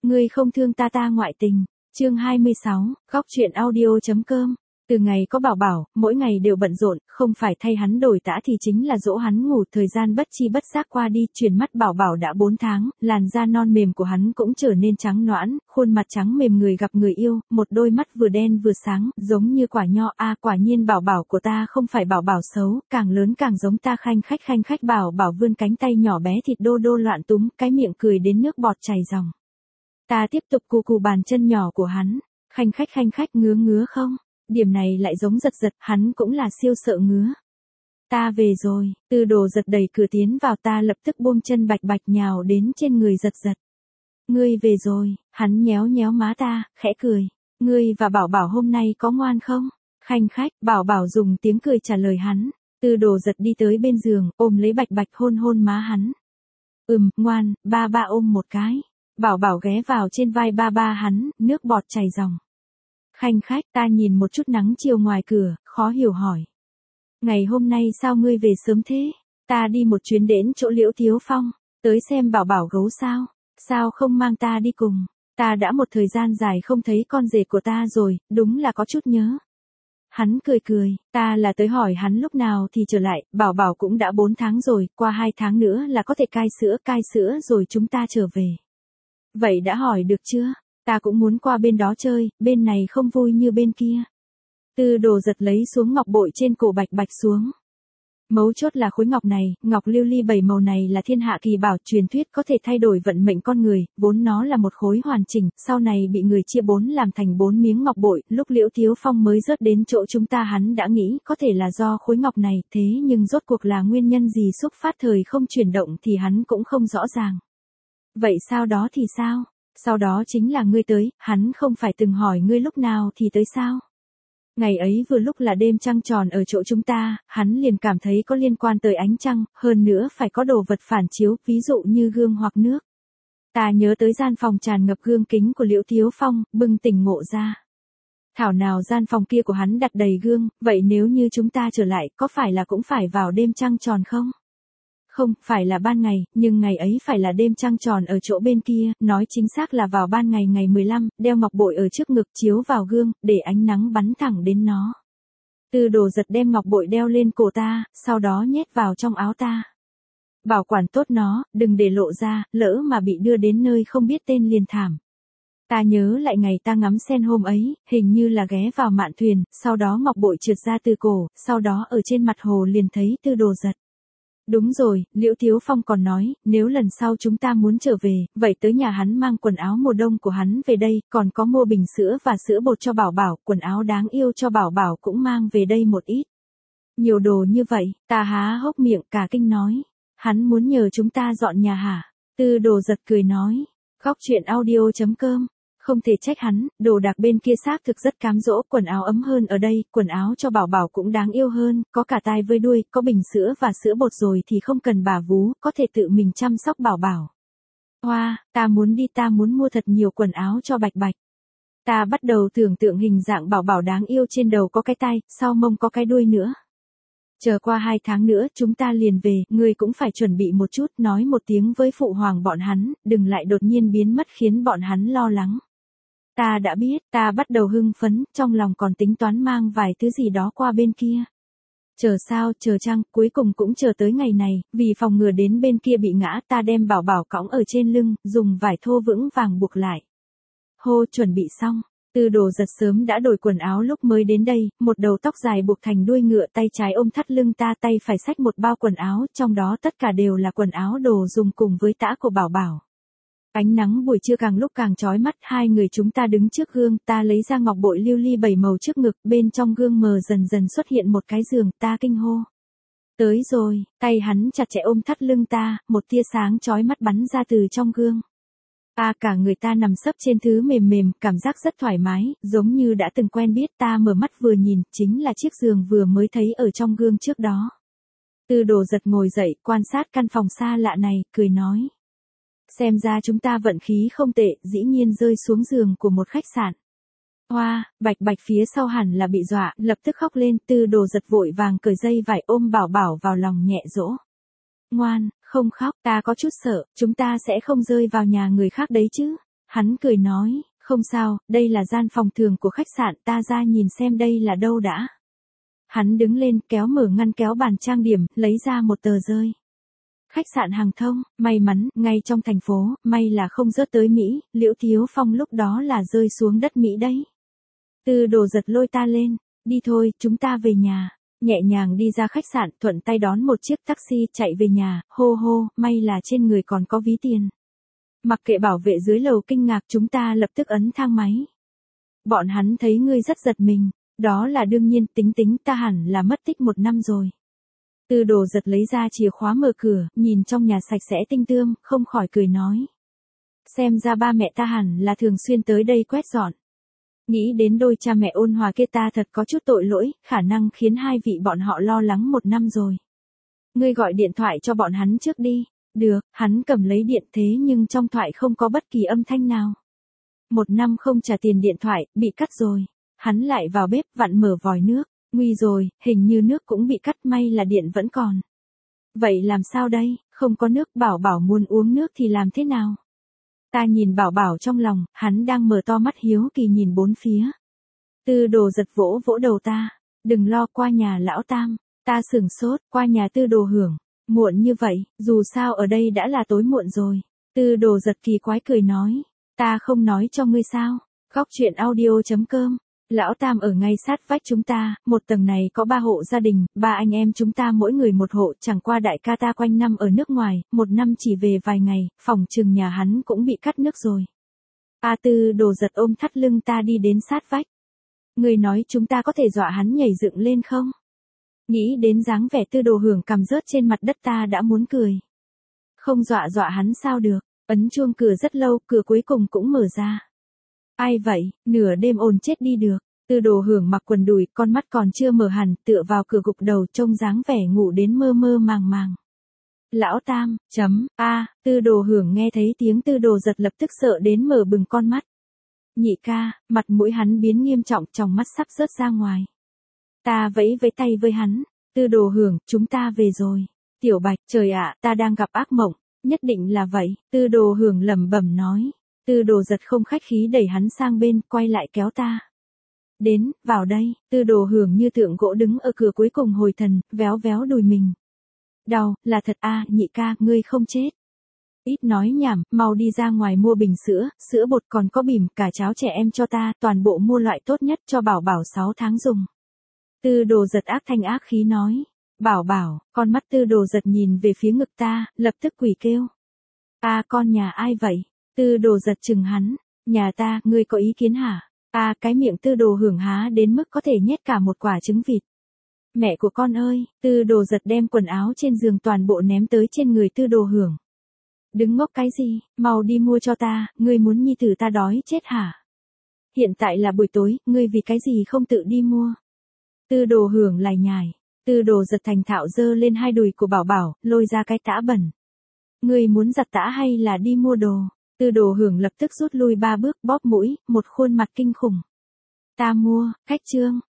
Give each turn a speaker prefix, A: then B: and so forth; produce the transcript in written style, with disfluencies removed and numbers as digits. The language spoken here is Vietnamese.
A: Ngươi không thương ta ta ngoại tình. Chương 26, góc truyện audio.com. Từ ngày có Bảo Bảo, mỗi ngày đều bận rộn, không phải thay hắn đổi tã thì chính là dỗ hắn ngủ. Thời gian bất chi bất giác qua đi, chuyển mắt Bảo Bảo đã 4 tháng, làn da non mềm của hắn cũng trở nên trắng nõn, khuôn mặt trắng mềm người gặp người yêu, một đôi mắt vừa đen vừa sáng, giống như quả nho. Quả nhiên Bảo Bảo của ta không phải Bảo Bảo xấu, càng lớn càng giống ta. Khanh khách Bảo Bảo vươn cánh tay nhỏ bé thịt đô đô loạn túm, cái miệng cười đến nước bọt chảy ròng. Ta tiếp tục cù bàn chân nhỏ của hắn, khanh khách ngứa không? Điểm này lại giống Giật Giật, hắn cũng là siêu sợ ngứa. Ta về rồi, Tư Đồ Giật đẩy cửa tiến vào, ta lập tức buông chân bạch bạch nhào đến trên người Giật Giật. Ngươi về rồi, hắn nhéo nhéo má ta, khẽ cười. Ngươi và Bảo Bảo hôm nay có ngoan không? Khanh khách, Bảo Bảo dùng tiếng cười trả lời hắn. Tư Đồ Giật đi tới bên giường, ôm lấy bạch bạch hôn hôn má hắn. Ngoan, ba ôm một cái. Bảo Bảo ghé vào trên vai ba hắn, nước bọt chảy ròng. Khanh khách, ta nhìn một chút nắng chiều ngoài cửa, khó hiểu hỏi. Ngày hôm nay sao ngươi về sớm thế? Ta đi một chuyến đến chỗ Liễu Thiếu Phong, tới xem Bảo Bảo gấu sao? Sao không mang ta đi cùng? Ta đã một thời gian dài không thấy con rể của ta rồi, đúng là có chút nhớ. Hắn cười, ta là tới hỏi hắn lúc nào thì trở lại, Bảo Bảo cũng đã 4 tháng rồi, qua 2 tháng nữa là có thể cai sữa rồi chúng ta trở về. Vậy đã hỏi được chưa? Ta cũng muốn qua bên đó chơi, bên này không vui như bên kia. Tư Đồ Giật lấy xuống ngọc bội trên cổ bạch bạch xuống. Mấu chốt là khối ngọc này, ngọc lưu ly 7 màu này là thiên hạ kỳ bảo, truyền thuyết có thể thay đổi vận mệnh con người, vốn nó là một khối hoàn chỉnh, sau này bị người chia 4 làm thành 4 miếng ngọc bội, lúc Liễu Thiếu Phong mới rớt đến chỗ chúng ta hắn đã nghĩ có thể là do khối ngọc này, thế nhưng rốt cuộc là nguyên nhân gì xúc phát thời không chuyển động thì hắn cũng không rõ ràng. Vậy sau đó thì sao? Sau đó chính là ngươi tới, hắn không phải từng hỏi ngươi lúc nào thì tới sao? Ngày ấy vừa lúc là đêm trăng tròn ở chỗ chúng ta, hắn liền cảm thấy có liên quan tới ánh trăng, hơn nữa phải có đồ vật phản chiếu, ví dụ như gương hoặc nước. Ta nhớ tới gian phòng tràn ngập gương kính của Liễu Thiếu Phong, bừng tỉnh ngộ ra. Thảo nào gian phòng kia của hắn đặt đầy gương, vậy nếu như chúng ta trở lại, có phải là cũng phải vào đêm trăng tròn không? Không, phải là ban ngày, nhưng ngày ấy phải là đêm trăng tròn ở chỗ bên kia, nói chính xác là vào ban ngày ngày 15, đeo ngọc bội ở trước ngực chiếu vào gương, để ánh nắng bắn thẳng đến nó. Tư Đồ Giật đem ngọc bội đeo lên cổ ta, sau đó nhét vào trong áo ta. Bảo quản tốt nó, đừng để lộ ra, lỡ mà bị đưa đến nơi không biết tên liền thảm. Ta nhớ lại ngày ta ngắm sen hôm ấy, hình như là ghé vào mạn thuyền, sau đó ngọc bội trượt ra từ cổ, sau đó ở trên mặt hồ liền thấy Tư Đồ Giật. Đúng rồi, Liễu Thiếu Phong còn nói, nếu lần sau chúng ta muốn trở về, vậy tới nhà hắn mang quần áo mùa đông của hắn về đây, còn có mua bình sữa và sữa bột cho Bảo Bảo, quần áo đáng yêu cho Bảo Bảo cũng mang về đây một ít. Nhiều đồ như vậy, ta há hốc miệng cả kinh nói. Hắn muốn nhờ chúng ta dọn nhà hả? Tư Đồ Giật cười nói. Góc truyện audio.com. Không thể trách hắn, đồ đạc bên kia xác thực rất cám dỗ, quần áo ấm hơn ở đây, quần áo cho Bảo Bảo cũng đáng yêu hơn, có cả tai với đuôi, có bình sữa và sữa bột rồi thì không cần bà vú, có thể tự mình chăm sóc Bảo Bảo. Hoa, ta muốn mua thật nhiều quần áo cho bạch bạch. Ta bắt đầu tưởng tượng hình dạng Bảo Bảo đáng yêu, trên đầu có cái tai, sau mông có cái đuôi nữa. Chờ qua 2 tháng nữa chúng ta liền về, ngươi cũng phải chuẩn bị một chút, nói một tiếng với phụ hoàng bọn hắn, đừng lại đột nhiên biến mất khiến bọn hắn lo lắng. Ta đã biết, ta bắt đầu hưng phấn, trong lòng còn tính toán mang vài thứ gì đó qua bên kia. Chờ sao, chờ chăng, cuối cùng cũng chờ tới ngày này, vì phòng ngừa đến bên kia bị ngã, ta đem Bảo Bảo cõng ở trên lưng, dùng vải thô vững vàng buộc lại. Hô, chuẩn bị xong. Tư Đồ Giật sớm đã đổi quần áo lúc mới đến đây, một đầu tóc dài buộc thành đuôi ngựa, tay trái ôm thắt lưng ta, tay phải xách một bao quần áo, trong đó tất cả đều là quần áo đồ dùng cùng với tã của Bảo Bảo. Ánh nắng buổi trưa càng lúc càng chói mắt, hai người chúng ta đứng trước gương, ta lấy ra ngọc bội lưu ly 7 màu trước ngực, bên trong gương mờ dần xuất hiện một cái giường, ta kinh hô. Tới rồi, tay hắn chặt chẽ ôm thắt lưng ta, một tia sáng chói mắt bắn ra từ trong gương. Cả người ta nằm sấp trên thứ mềm, cảm giác rất thoải mái, giống như đã từng quen biết. Ta mở mắt vừa nhìn, chính là chiếc giường vừa mới thấy ở trong gương trước đó. Tư Đồ Giật ngồi dậy, quan sát căn phòng xa lạ này, cười nói. Xem ra chúng ta vận khí không tệ, dĩ nhiên rơi xuống giường của một khách sạn. Hoa, bạch bạch phía sau hẳn là bị dọa, lập tức khóc lên. Tư Đồ Giật vội vàng cởi dây vải ôm Bảo Bảo vào lòng nhẹ dỗ. Ngoan, không khóc, ta có chút sợ, chúng ta sẽ không rơi vào nhà người khác đấy chứ. Hắn cười nói, không sao, đây là gian phòng thường của khách sạn, ta ra nhìn xem đây là đâu đã. Hắn đứng lên kéo mở ngăn kéo bàn trang điểm, lấy ra một tờ rơi. Khách sạn hàng thông, may mắn, ngay trong thành phố, may là không rớt tới Mỹ, Liễu Thiếu Phong lúc đó là rơi xuống đất Mỹ đấy. Tư Đồ giật lôi ta lên, đi thôi, chúng ta về nhà. Nhẹ nhàng đi ra khách sạn, thuận tay đón một chiếc taxi chạy về nhà, hô hô, may là trên người còn có ví tiền. Mặc kệ bảo vệ dưới lầu kinh ngạc, chúng ta lập tức ấn thang máy. Bọn hắn thấy ngươi rất giật mình, đó là đương nhiên, tính ta hẳn là mất tích 1 năm rồi. Tư Đồ giật lấy ra chìa khóa mở cửa, nhìn trong nhà sạch sẽ tinh tươm, không khỏi cười nói. Xem ra ba mẹ ta hẳn là thường xuyên tới đây quét dọn. Nghĩ đến đôi cha mẹ ôn hòa kia ta thật có chút tội lỗi, khả năng khiến hai vị bọn họ lo lắng 1 năm rồi. Ngươi gọi điện thoại cho bọn hắn trước đi. Được, hắn cầm lấy điện thế nhưng trong thoại không có bất kỳ âm thanh nào. 1 năm không trả tiền điện thoại, bị cắt rồi. Hắn lại vào bếp vặn mở vòi nước. Nguy rồi, hình như nước cũng bị cắt, may là điện vẫn còn. Vậy làm sao đây, không có nước, Bảo Bảo muốn uống nước thì làm thế nào? Ta nhìn Bảo Bảo trong lòng, hắn đang mở to mắt hiếu kỳ nhìn bốn phía. Tư Đồ giật vỗ vỗ đầu ta. Đừng lo, qua nhà lão Tam. Ta sửng sốt, qua nhà Tư Đồ Hưởng. Muộn như vậy, dù sao ở đây đã là tối muộn rồi. Tư Đồ giật kỳ quái cười nói. Ta không nói cho ngươi sao. Góc truyện audio.com. Lão Tam ở ngay sát vách chúng ta, một tầng này có 3 hộ gia đình, 3 anh em chúng ta mỗi người một hộ, chẳng qua đại ca ta quanh năm ở nước ngoài, 1 năm chỉ về vài ngày, phòng trừng nhà hắn cũng bị cắt nước rồi. Tư Đồ giật ôm thắt lưng ta đi đến sát vách. Người nói chúng ta có thể dọa hắn nhảy dựng lên không? Nghĩ đến dáng vẻ Tư Đồ Hưởng cằm rớt trên mặt đất ta đã muốn cười. Không dọa hắn sao được, ấn chuông cửa rất lâu, cửa cuối cùng cũng mở ra. Ai vậy, nửa đêm ồn chết đi được. Tư Đồ Hưởng mặc quần đùi, con mắt còn chưa mở hẳn, tựa vào cửa gục đầu, trông dáng vẻ ngủ đến mơ mơ màng màng. Lão Tam, Tư Đồ Hưởng nghe thấy tiếng Tư Đồ giật lập tức sợ đến mở bừng con mắt. Nhị ca, mặt mũi hắn biến nghiêm trọng, tròng mắt sắp rớt ra ngoài. Ta vẫy tay với hắn. Tư Đồ Hưởng, chúng ta về rồi. Tiểu Bạch, trời ạ, ta đang gặp ác mộng. Nhất định là vậy. Tư Đồ Hưởng lẩm bẩm nói. Tư Đồ giật không khách khí đẩy hắn sang bên, quay lại kéo ta. Đến, vào đây. Tư Đồ Hưởng như tượng gỗ đứng ở cửa cuối cùng hồi thần, véo véo đùi mình. Đau, là thật nhị ca, ngươi không chết. Ít nói nhảm, mau đi ra ngoài mua bình sữa, sữa bột còn có bỉm, cả cháo trẻ em cho ta, toàn bộ mua loại tốt nhất cho Bảo Bảo 6 tháng dùng. Tư Đồ giật ác thanh ác khí nói. Bảo Bảo, con mắt Tư Đồ giật nhìn về phía ngực ta, lập tức quỳ kêu. Con nhà ai vậy? Tư Đồ giật chừng hắn. Nhà ta, ngươi có ý kiến hả? Cái miệng Tư Đồ Hưởng há đến mức có thể nhét cả một quả trứng vịt. Mẹ của con ơi, Tư Đồ giật đem quần áo trên giường toàn bộ ném tới trên người Tư Đồ Hưởng. Đứng ngốc cái gì, mau đi mua cho ta, ngươi muốn nhi tử ta đói chết hả? Hiện tại là buổi tối, ngươi vì cái gì không tự đi mua? Tư Đồ Hưởng lải nhải. Tư Đồ giật thành thạo giơ lên 2 đùi của Bảo Bảo, lôi ra cái tã bẩn. Ngươi muốn giặt tã hay là đi mua đồ? Tư Đồ Hưởng lập tức rút lui 3 bước, bóp mũi, một khuôn mặt kinh khủng. Ta mua, khách trương,